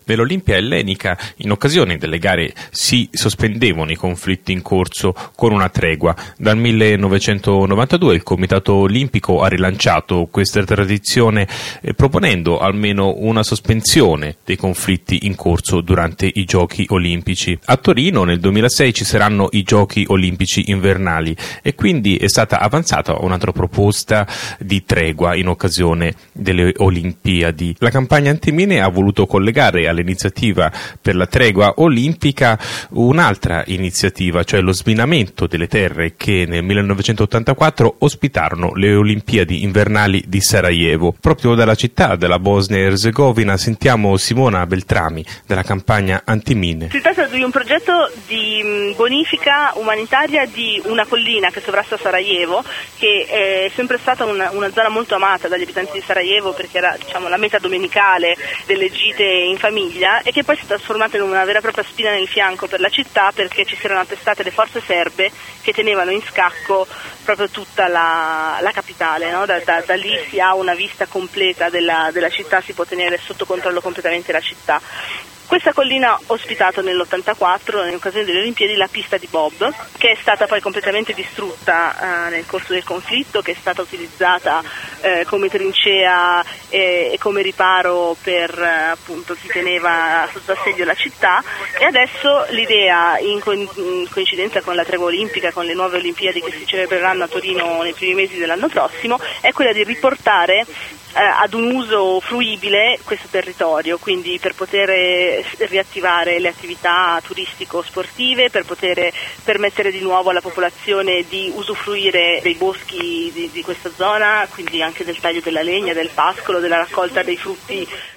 Nell'Olimpia ellenica, in occasione delle gare, si sospendevano i conflitti in corso con una tregua. Dal 1992 il Comitato Olimpico ha rilanciato questa tradizione proponendo almeno una sospensione dei conflitti in corso durante i Giochi Olimpici. A Torino nel 2006 ci saranno i Giochi Olimpici invernali e quindi è stata avanzata un'altra proposta di tregua in occasione delle Olimpiadi. La campagna antimine ha voluto collegare all'iniziativa per la tregua olimpica un'altra iniziativa, cioè lo sminamento delle terre che nel 1984 ospitarono le Olimpiadi invernali di Sarajevo. Proprio dalla città della Bosnia e Erzegovina sentiamo Simona Beltrami della campagna antimine. Si tratta di un progetto di bonifica umanitaria di una collina che sovrasta Sarajevo, che è sempre stata una zona molto amata dagli abitanti di Sarajevo perché era, la meta domenicale delle gite in famiglia, e che poi si è trasformata in una vera e propria spina nel fianco per la città, perché ci si erano attestate le forze serbe che tenevano in scacco proprio tutta la capitale, no? Da lì si ha una vista completa della città, si può tenere sotto controllo completamente la città. Questa collina ha ospitato nell'84, in occasione delle Olimpiadi, la pista di bob, che è stata poi completamente distrutta nel corso del conflitto, che è stata utilizzata come trincea e come riparo per appunto chi teneva sotto assedio la città, e adesso l'idea, in coincidenza con la tregua olimpica, con le nuove Olimpiadi che si celebreranno a Torino nei primi mesi dell'anno prossimo, è quella di riportare ad un uso fruibile questo territorio, quindi per poter riattivare le attività turistico-sportive, per poter permettere di nuovo alla popolazione di usufruire dei boschi di questa zona, quindi anche del taglio della legna, del pascolo, della raccolta dei frutti